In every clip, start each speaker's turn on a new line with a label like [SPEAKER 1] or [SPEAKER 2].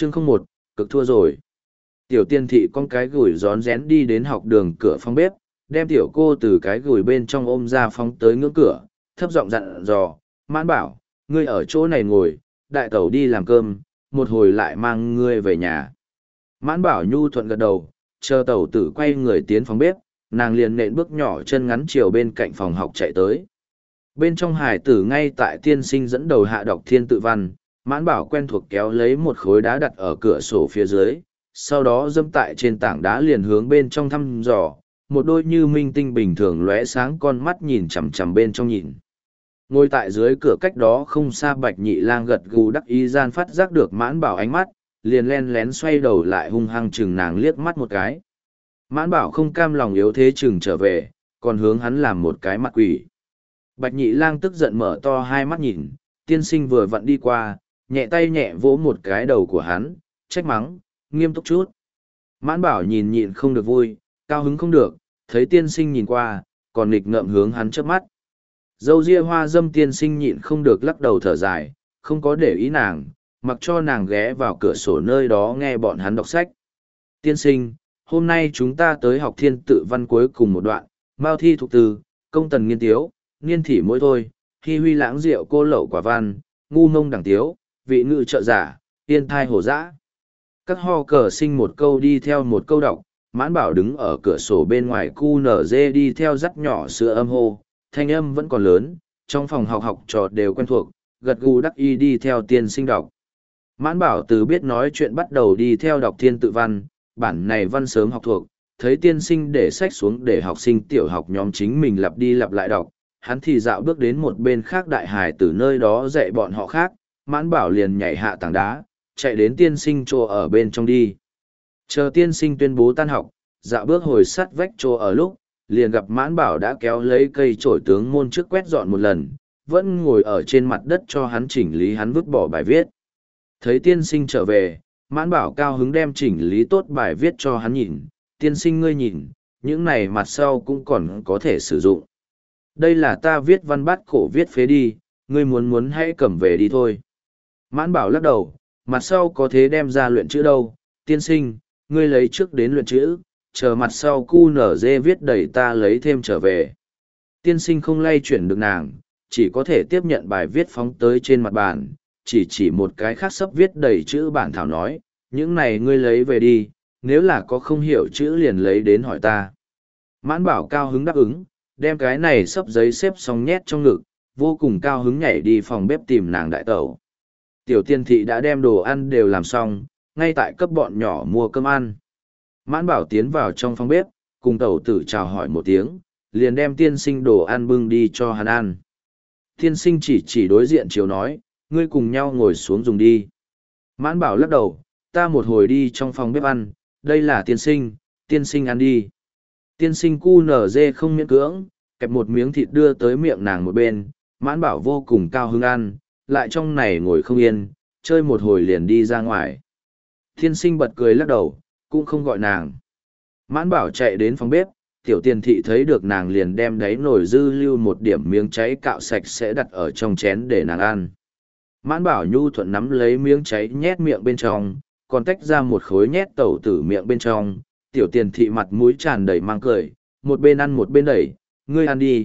[SPEAKER 1] Chương 01, cực thua rồi. Tiểu tiên thị con cái gửi rón rén đi đến học đường cửa phòng bếp, đem tiểu cô từ cái gửi bên trong ôm ra phóng tới ngưỡng cửa, thấp giọng dặn dò, Mãn Bảo, ngươi ở chỗ này ngồi, đại tẩu đi làm cơm, một hồi lại mang ngươi về nhà. Mãn Bảo nhu thuận gật đầu, chờ tẩu tử quay người tiến phòng bếp, nàng liền nện bước nhỏ chân ngắn chiều bên cạnh phòng học chạy tới. Bên trong hải tử ngay tại tiên sinh dẫn đầu hạ đọc thiên tự văn, Mãn Bảo quen thuộc kéo lấy một khối đá đặt ở cửa sổ phía dưới, sau đó dâm tại trên tảng đá liền hướng bên trong thăm dò, một đôi như minh tinh bình thường lóe sáng con mắt nhìn chằm chằm bên trong nhìn. Ngồi tại dưới cửa cách đó không xa Bạch Nhị Lang gật gù đắc ý gian phát giác được Mãn Bảo ánh mắt, liền len lén xoay đầu lại hung hăng chừng nàng liếc mắt một cái. Mãn Bảo không cam lòng yếu thế chừng trở về, còn hướng hắn làm một cái mặt quỷ. Bạch Nhị Lang tức giận mở to hai mắt nhìn, tiên sinh vừa vặn đi qua, nhẹ tay nhẹ vỗ một cái đầu của hắn, trách mắng, nghiêm túc chút. Mãn Bảo nhìn nhịn không được vui, cao hứng không được, thấy tiên sinh nhìn qua, còn nghịch ngợm hướng hắn chớp mắt. Dâu ria hoa dâm tiên sinh nhịn không được lắc đầu thở dài, không có để ý nàng, mặc cho nàng ghé vào cửa sổ nơi đó nghe bọn hắn đọc sách. Tiên sinh, hôm nay chúng ta tới học thiên tự văn cuối cùng một đoạn, mao thi thuộc từ, công tần nghiên tiếu, niên thị mỗi thôi, hy huy lãng diệu cô lậu quả văn, ngu mông đẳng tiếu, vị ngự trợ giả, tiên thai hổ dã. Các ho cờ sinh một câu đi theo một câu đọc, Mãn Bảo đứng ở cửa sổ bên ngoài cu nở dê đi theo dắt nhỏ sữa âm hô, thanh âm vẫn còn lớn, trong phòng học học trò đều quen thuộc, gật gù đắc y đi theo tiên sinh đọc. Mãn Bảo từ biết nói chuyện bắt đầu đi theo đọc thiên tự văn, bản này văn sớm học thuộc, thấy tiên sinh để sách xuống để học sinh tiểu học nhóm chính mình lặp đi lặp lại đọc, hắn thì dạo bước đến một bên khác đại hải từ nơi đó dạy bọn họ khác, Mãn Bảo liền nhảy hạ tảng đá, chạy đến tiên sinh chỗ ở bên trong đi. Chờ tiên sinh tuyên bố tan học, dạo bước hồi sắt vách chỗ ở lúc, liền gặp Mãn Bảo đã kéo lấy cây chổi tướng môn trước quét dọn một lần, vẫn ngồi ở trên mặt đất cho hắn chỉnh lý hắn vứt bỏ bài viết. Thấy tiên sinh trở về, Mãn Bảo cao hứng đem chỉnh lý tốt bài viết cho hắn nhìn, tiên sinh ngươi nhìn, những này mặt sau cũng còn có thể sử dụng. Đây là ta viết văn bát cổ viết phế đi, ngươi muốn hãy cầm về đi thôi. Mãn Bảo lắc đầu, mặt sau có thế đem ra luyện chữ đâu, tiên sinh, ngươi lấy trước đến luyện chữ, chờ mặt sau cu nở dê viết đầy ta lấy thêm trở về. Tiên sinh không lay chuyển được nàng, chỉ có thể tiếp nhận bài viết phóng tới trên mặt bàn, chỉ một cái khác sấp viết đầy chữ bản thảo nói, những này ngươi lấy về đi, nếu là có không hiểu chữ liền lấy đến hỏi ta. Mãn Bảo cao hứng đáp ứng, đem cái này sấp giấy xếp xong nhét trong ngực, vô cùng cao hứng nhảy đi phòng bếp tìm nàng đại tẩu. Tiểu tiên thị đã đem đồ ăn đều làm xong, ngay tại cấp bọn nhỏ mua cơm ăn. Mãn Bảo tiến vào trong phòng bếp, cùng tẩu tử chào hỏi một tiếng, liền đem tiên sinh đồ ăn bưng đi cho hắn ăn. Tiên sinh chỉ đối diện chiều nói, ngươi cùng nhau ngồi xuống dùng đi. Mãn Bảo lắc đầu, ta một hồi đi trong phòng bếp ăn, đây là tiên sinh ăn đi. Tiên sinh cu nở dê không miễn cưỡng, kẹp một miếng thịt đưa tới miệng nàng một bên, Mãn Bảo vô cùng cao hứng ăn, lại trong này ngồi không yên, chơi một hồi liền đi ra ngoài. Tiên sinh bật cười lắc đầu, cũng không gọi nàng. Mãn Bảo chạy đến phòng bếp, tiểu tiền thị thấy được nàng liền đem đáy nồi dư lưu một điểm miếng cháy cạo sạch sẽ đặt ở trong chén để nàng ăn. Mãn Bảo nhu thuận nắm lấy miếng cháy nhét miệng bên trong, còn tách ra một khối nhét tẩu tử miệng bên trong, tiểu tiền thị mặt mũi tràn đầy mang cười, một bên ăn một bên đẩy, ngươi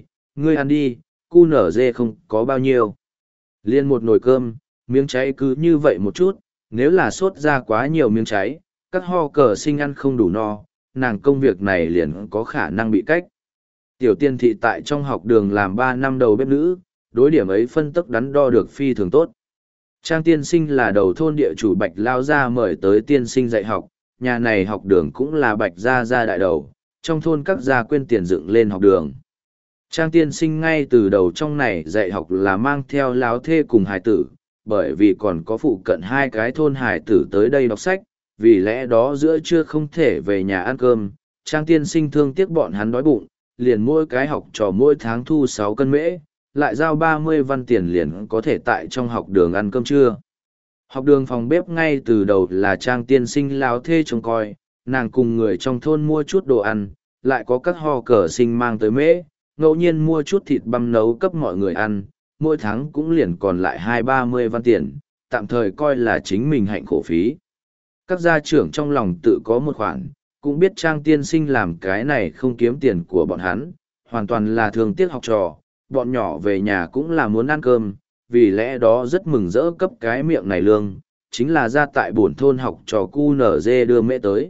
[SPEAKER 1] ăn đi, cu nở dê không có bao nhiêu. Liên một nồi cơm, miếng cháy cứ như vậy một chút, nếu là sốt ra quá nhiều miếng cháy, các ho cờ sinh ăn không đủ no, nàng công việc này liền có khả năng bị cách. Tiểu tiên thị tại trong học đường làm 3 năm đầu bếp nữ, đối điểm ấy phân tức đắn đo được phi thường tốt. Trang tiên sinh là đầu thôn địa chủ Bạch Lao Gia mời tới tiên sinh dạy học, nhà này học đường cũng là Bạch Gia đại đầu, trong thôn các gia quyên tiền dựng lên học đường. Trang tiên sinh ngay từ đầu trong này dạy học là mang theo láo thê cùng hải tử, bởi vì còn có phụ cận 2 cái thôn hải tử tới đây đọc sách, vì lẽ đó giữa trưa không thể về nhà ăn cơm, Trang tiên sinh thương tiếc bọn hắn đói bụng, liền mỗi cái học trò mỗi tháng thu 6 cân mễ, lại giao 30 văn tiền liền có thể tại trong học đường ăn cơm trưa. Học đường phòng bếp ngay từ đầu là Trang tiên sinh láo thê trông coi, nàng cùng người trong thôn mua chút đồ ăn, lại có các ho cờ sinh mang tới mễ, ngẫu nhiên mua chút thịt băm nấu cấp mọi người ăn, mỗi tháng cũng liền còn lại 20-30 văn tiền, tạm thời coi là chính mình hạnh khổ phí. Các gia trưởng trong lòng tự có một khoản, cũng biết Trang tiên sinh làm cái này không kiếm tiền của bọn hắn, hoàn toàn là thương tiếc học trò, bọn nhỏ về nhà cũng là muốn ăn cơm, vì lẽ đó rất mừng rỡ cấp cái miệng này lương, chính là ra tại bổn thôn học trò cu nở dê đưa mẹ tới.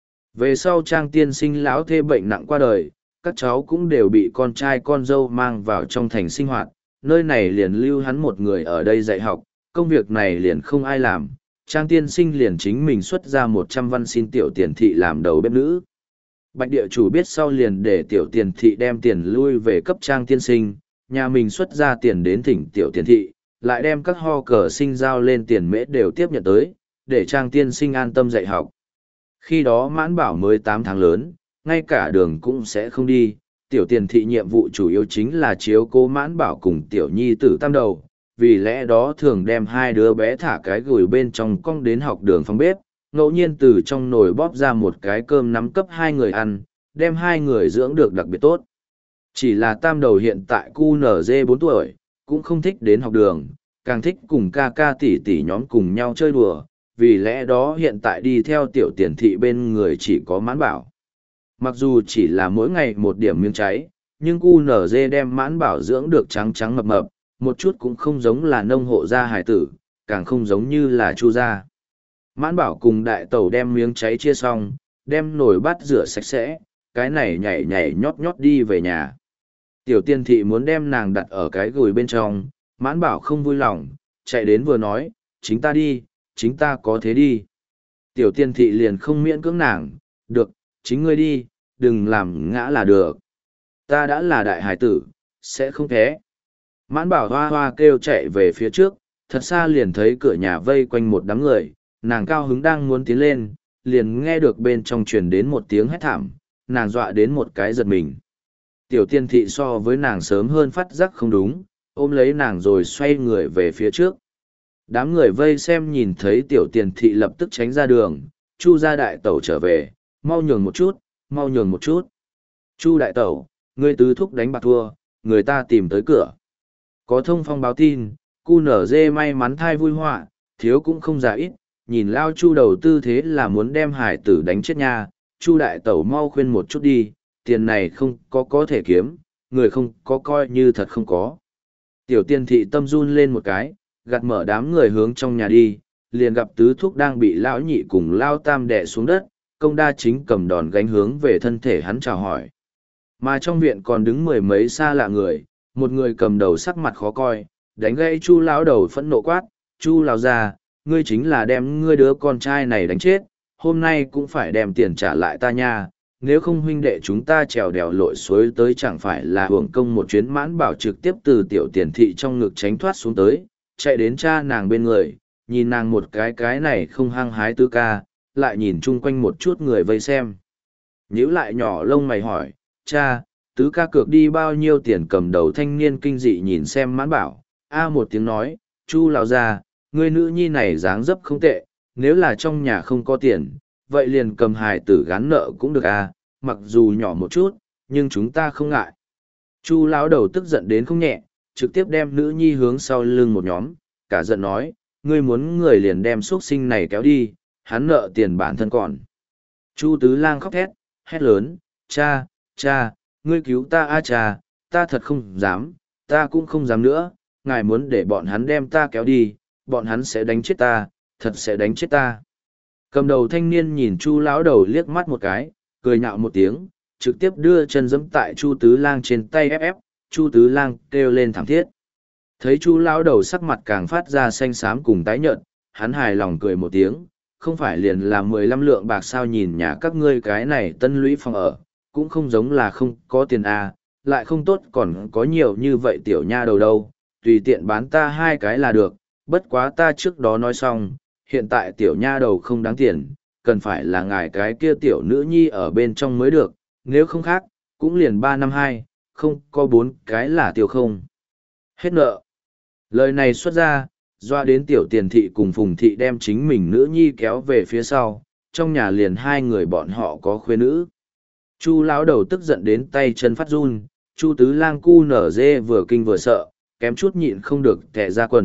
[SPEAKER 1] Về sau Trang tiên sinh lão thê bệnh nặng qua đời, các cháu cũng đều bị con trai con dâu mang vào trong thành sinh hoạt, nơi này liền lưu hắn một người ở đây dạy học, công việc này liền không ai làm. Trang tiên sinh liền chính mình xuất ra 100 văn xin tiểu tiền thị làm đầu bếp nữ. Bạch địa chủ biết sau liền để tiểu tiền thị đem tiền lui về cấp Trang tiên sinh, nhà mình xuất ra tiền đến thỉnh tiểu tiền thị, lại đem các ho cờ sinh giao lên tiền mễ đều tiếp nhận tới, để Trang tiên sinh an tâm dạy học. Khi đó Mãn Bảo mới 8 tháng lớn, ngay cả đường cũng sẽ không đi, tiểu tiền thị nhiệm vụ chủ yếu chính là chiếu cố Mãn Bảo cùng tiểu nhi tử tam đầu, vì lẽ đó thường đem hai đứa bé thả cái gửi bên trong cong đến học đường phòng bếp, ngẫu nhiên từ trong nồi bóp ra một cái cơm nắm cấp hai người ăn, đem hai người dưỡng được đặc biệt tốt. Chỉ là tam đầu hiện tại QNZ 4 tuổi, cũng không thích đến học đường, càng thích cùng ca ca tỷ tỷ nhóm cùng nhau chơi đùa, vì lẽ đó hiện tại đi theo tiểu tiền thị bên người chỉ có Mãn Bảo. Mặc dù chỉ là mỗi ngày một điểm miếng cháy, nhưng QNZ đem Mãn Bảo dưỡng được trắng trắng mập mập, một chút cũng không giống là nông hộ gia hải tử, càng không giống như là chu gia. Mãn Bảo cùng đại tẩu đem miếng cháy chia xong, đem nồi bát rửa sạch sẽ, cái này nhảy nhảy nhót nhót đi về nhà. Tiểu tiên thị muốn đem nàng đặt ở cái gùi bên trong, Mãn Bảo không vui lòng, chạy đến vừa nói, chính ta đi, chính ta có thế đi. Tiểu tiên thị liền không miễn cưỡng nàng, được, chính ngươi đi, đừng làm ngã là được. Ta đã là đại hải tử, sẽ không thế. Mãn Bảo hoa hoa kêu chạy về phía trước, thật xa liền thấy cửa nhà vây quanh một đám người, nàng cao hứng đang muốn tiến lên, liền nghe được bên trong truyền đến một tiếng hét thảm, nàng dọa đến một cái giật mình. Tiểu tiên thị so với nàng sớm hơn phát giác không đúng, ôm lấy nàng rồi xoay người về phía trước. Đám người vây xem nhìn thấy tiểu tiền thị lập tức tránh ra đường, Chu gia đại tẩu trở về, mau nhường một chút, mau nhường một chút. Chu đại tẩu, ngươi tứ thúc đánh bạc thua, người ta tìm tới cửa. Có thông phong báo tin, cu nở dê may mắn thai vui họa, thiếu cũng không già ít, nhìn lao Chu đầu tư thế là muốn đem hải tử đánh chết nha. Chu đại tẩu mau khuyên một chút đi, tiền này không có thể kiếm, người không có coi như thật không có. Tiểu tiên thị tâm run lên một cái, gạt mở đám người hướng trong nhà đi, liền gặp tứ thúc đang bị lão nhị cùng lao tam đè xuống đất, công đa chính cầm đòn gánh hướng về thân thể hắn chào hỏi. Mà trong viện còn đứng mười mấy xa lạ người, một người cầm đầu sắc mặt khó coi, đánh gãy Chu lão đầu phẫn nộ quát, Chu lão già, ngươi chính là đem ngươi đứa con trai này đánh chết, hôm nay cũng phải đem tiền trả lại ta nha, nếu không huynh đệ chúng ta trèo đèo lội suối tới chẳng phải là hưởng công một chuyến. Mãn Bảo trực tiếp từ tiểu tiền thị trong ngực tránh thoát xuống tới, chạy đến cha nàng bên người, nhìn nàng một cái này không hăng hái tứ ca, lại nhìn chung quanh một chút người vây xem. Nhíu lại nhỏ lông mày hỏi, cha, tứ ca cược đi bao nhiêu tiền? Cầm đầu thanh niên kinh dị nhìn xem Mãn Bảo, một tiếng nói, Chu lão gia, ngươi nữ nhi này dáng dấp không tệ, nếu là trong nhà không có tiền, vậy liền cầm hài tử gán nợ cũng được mặc dù nhỏ một chút, nhưng chúng ta không ngại. Chu lão đầu tức giận đến không nhẹ, trực tiếp đem nữ nhi hướng sau lưng một nhóm, cả giận nói, ngươi muốn người liền đem xuất sinh này kéo đi, hắn nợ tiền bản thân còn. Chu tứ lang khóc thét, hét lớn, cha, cha, ngươi cứu ta cha, ta thật không dám, ta cũng không dám nữa, ngài muốn để bọn hắn đem ta kéo đi, bọn hắn sẽ đánh chết ta, thật sẽ đánh chết ta. Cầm đầu thanh niên nhìn Chu lão đầu liếc mắt một cái, cười nhạo một tiếng, trực tiếp đưa chân giẫm tại Chu tứ lang trên tay ép. Chu tứ lang kêu lên thảm thiết. Thấy Chu lão đầu sắc mặt càng phát ra xanh xám cùng tái nhợt, hắn hài lòng cười một tiếng, không phải liền là 15 lượng bạc sao? Nhìn nhà các ngươi cái này tân lũy phòng ở, cũng không giống là không có tiền lại không tốt còn có nhiều như vậy tiểu nha đầu đâu, tùy tiện bán ta 2 cái là được, bất quá ta trước đó nói xong, hiện tại tiểu nha đầu không đáng tiền, cần phải là ngài cái kia tiểu nữ nhi ở bên trong mới được, nếu không khác, cũng liền 3 năm 2, không có 4 cái là tiêu không. Hết nợ. Lời này xuất ra, doa đến tiểu tiền thị cùng phùng thị đem chính mình nữ nhi kéo về phía sau, trong nhà liền 2 người bọn họ có khuê nữ. Chu lão đầu tức giận đến tay chân phát run, Chu tứ lang cu nở dê vừa kinh vừa sợ, kém chút nhịn không được tè ra quần,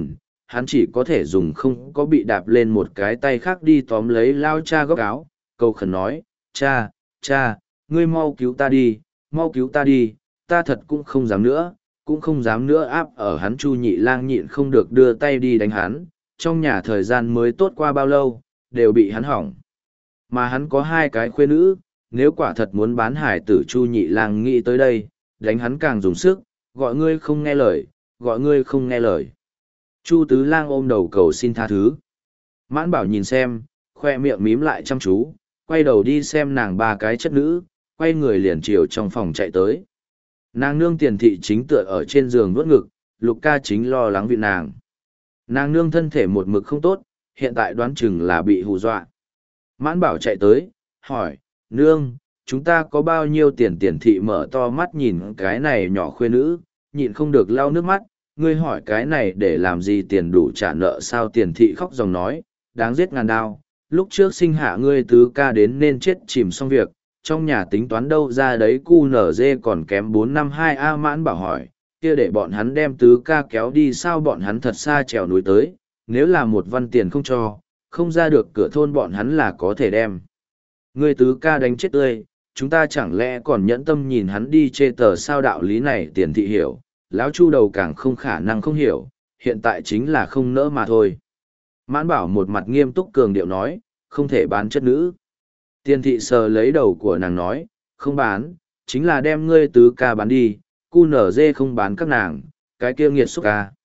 [SPEAKER 1] hắn chỉ có thể dùng không có bị đạp lên một cái tay khác đi tóm lấy lao cha góc áo, cầu khẩn nói, cha, ngươi mau cứu ta đi, ta thật cũng không dám nữa áp ở hắn. Chu Nhị Lang nhịn không được đưa tay đi đánh hắn, trong nhà thời gian mới tốt qua bao lâu, đều bị hắn hỏng. Mà hắn có hai cái khuê nữ, nếu quả thật muốn bán hải tử, Chu Nhị Lang nghĩ tới đây, đánh hắn càng dùng sức, gọi ngươi không nghe lời. Chu Tứ Lang ôm đầu cầu xin tha thứ. Mãn Bảo nhìn xem, khoe miệng mím lại chăm chú, quay đầu đi xem nàng ba cái chất nữ, quay người liền chiều trong phòng chạy tới. Nàng nương Tiền Thị chính tựa ở trên giường vuốt ngực, Lục ca chính lo lắng vì nàng. Nàng nương thân thể một mực không tốt, hiện tại đoán chừng là bị hù dọa. Mãn Bảo chạy tới, hỏi, nương, chúng ta có bao nhiêu tiền? Tiền Thị mở to mắt nhìn cái này nhỏ khuê nữ, nhịn không được lau nước mắt, ngươi hỏi cái này để làm gì, tiền đủ trả nợ sao? Tiền Thị khóc ròng nói, đáng giết ngàn đao, lúc trước sinh hạ ngươi tứ ca đến nên chết chìm xong việc, trong nhà tính toán đâu ra đấy cu nở dê còn kém 452A. Mãn Bảo hỏi, kia để bọn hắn đem tứ ca kéo đi sao? Bọn hắn thật xa trèo núi tới, nếu là một văn tiền không cho, không ra được cửa thôn bọn hắn là có thể đem ngươi tứ ca đánh chết tươi, chúng ta chẳng lẽ còn nhẫn tâm nhìn hắn đi chê tờ sao? Đạo lý này Tiền Thị hiểu, lão Chu đầu càng không khả năng không hiểu, hiện tại chính là không nỡ mà thôi. Mãn Bảo một mặt nghiêm túc cường điệu nói, không thể bán chất nữ. Tiền Thị sờ lấy đầu của nàng nói, không bán, chính là đem ngươi tứ ca bán đi, cu nở dê không bán các nàng, cái kia nghiệt xúc ca.